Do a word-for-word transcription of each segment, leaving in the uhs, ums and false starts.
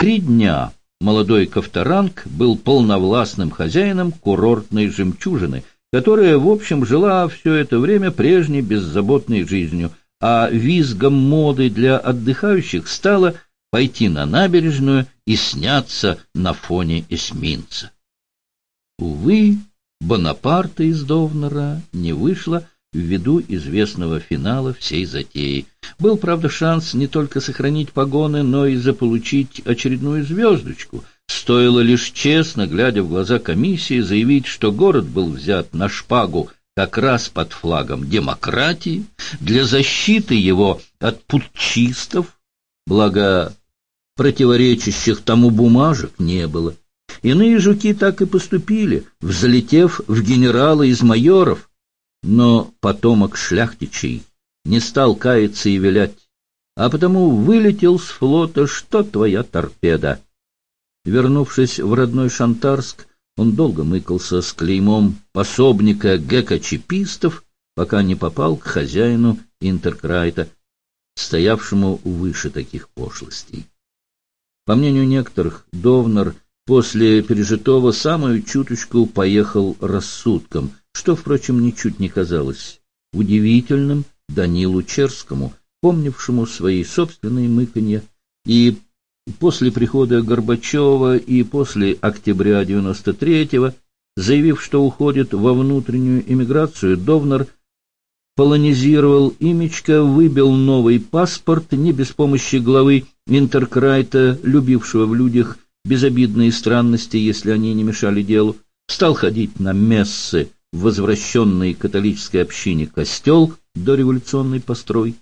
Три дня молодой Ковторанг был полновластным хозяином курортной жемчужины, которая, в общем, жила все это время прежней беззаботной жизнью, а визгом моды для отдыхающих стало пойти на набережную и сняться на фоне эсминца. Увы, Бонапарта из Довнера не вышло ввиду известного финала всей затеи. Был, правда, шанс не только сохранить погоны, но и заполучить очередную звездочку. Стоило лишь честно, глядя в глаза комиссии, заявить, что город был взят на шпагу как раз под флагом демократии, для защиты его от путчистов, благо противоречащих тому бумажек не было. Иные жуки так и поступили, взлетев в генералы из майоров, но потомок шляхтичей не стал каяться и вилять, а потому вылетел с флота, что твоя торпеда. Вернувшись в родной Шантарск, он долго мыкался с клеймом пособника гекачепистов, пока не попал к хозяину Интеркрайта, стоявшему выше таких пошлостей. По мнению некоторых, Довнер после пережитого самую чуточку поехал рассудком, что, впрочем, ничуть не казалось удивительным Данилу Черскому, помнившему свои собственные мыканья, и после прихода Горбачева и после октября девяносто третьего, заявив, что уходит во внутреннюю эмиграцию, Довнер полонизировал имечко, выбил новый паспорт, не без помощи главы Интеркрайта, любившего в людях безобидные странности, если они не мешали делу, стал ходить на мессы в возвращенной католической общине костел дореволюционной постройки.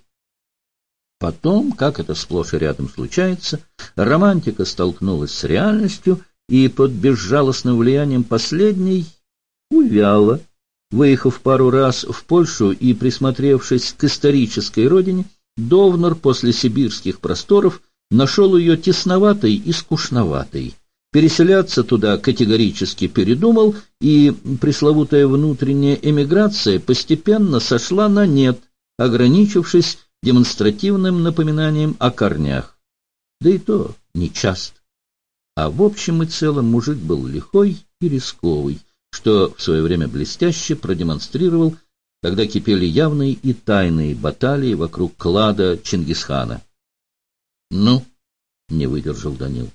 Потом, как это сплошь и рядом случается, романтика столкнулась с реальностью, и под безжалостным влиянием последней увяла. Выехав пару раз в Польшу и присмотревшись к исторической родине, Довнер после сибирских просторов нашел ее тесноватой и скучноватой. Переселяться туда категорически передумал, и пресловутая внутренняя эмиграция постепенно сошла на нет, ограничившись демонстративным напоминанием о корнях. Да и то нечасто. А в общем и целом мужик был лихой и рисковый, что в свое время блестяще продемонстрировал, когда кипели явные и тайные баталии вокруг клада Чингисхана. — Ну, — не выдержал Данил.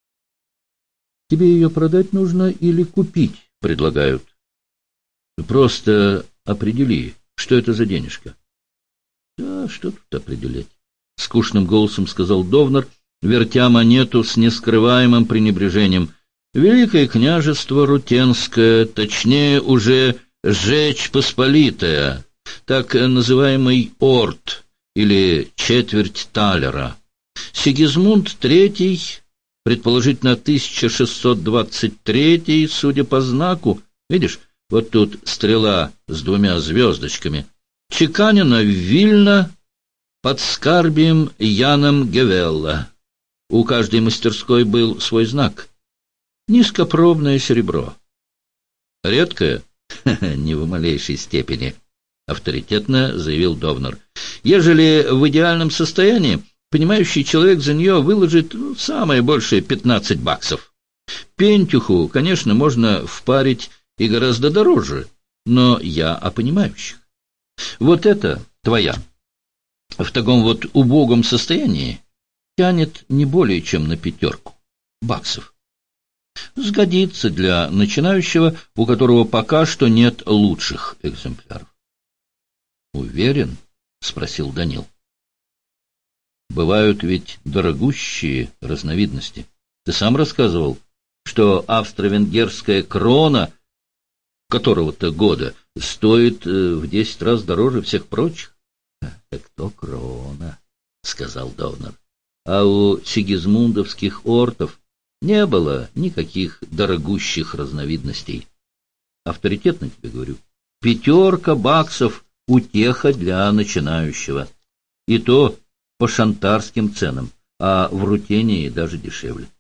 — Тебе ее продать нужно или купить предлагают? — Просто определи, что это за денежка. — Да, что тут определять? — скучным голосом сказал Довнер, вертя монету с нескрываемым пренебрежением. — Великое княжество Рутенское, точнее уже Жечь Посполитая, так называемый орд или четверть талера. Сигизмунд третий, предположительно тысяча шестьсот двадцать третий, судя по знаку, видишь, вот тут стрела с двумя звездочками, чеканена в Вильно под скарбием Яном Гевелла. У каждой мастерской был свой знак. Низкопробное серебро. Редкое? Не в малейшей степени, авторитетно заявил Довнер. Ежели в идеальном состоянии, понимающий человек за нее выложит ну, самое большее пятнадцать баксов. Пентюху, конечно, можно впарить и гораздо дороже, но я о понимающих. Вот это твоя. В таком вот убогом состоянии тянет не более чем на пятерку баксов. Сгодится для начинающего, у которого пока что нет лучших экземпляров. — Уверен? — спросил Данил. — Бывают ведь дорогущие разновидности. Ты сам рассказывал, что австро-венгерская крона которого-то года стоит в десять раз дороже всех прочих. — Так то крона, — сказал Довнер. — А у сигизмундовских ортов не было никаких дорогущих разновидностей. Авторитетно тебе говорю. Пятерка баксов утеха для начинающего. И то по шантарским ценам, а в Рутении даже дешевле.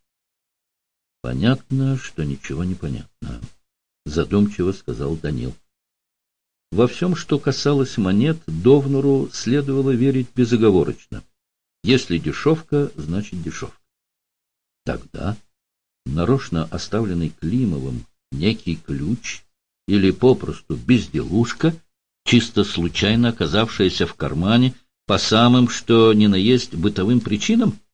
Понятно, что ничего не понятно, задумчиво сказал Данил. Во всем, что касалось монет, Довнеру следовало верить безоговорочно. Если дешевка, значит дешевка. Тогда нарочно оставленный Климовым некий ключ или попросту безделушка, чисто случайно оказавшаяся в кармане по самым что ни на есть бытовым причинам?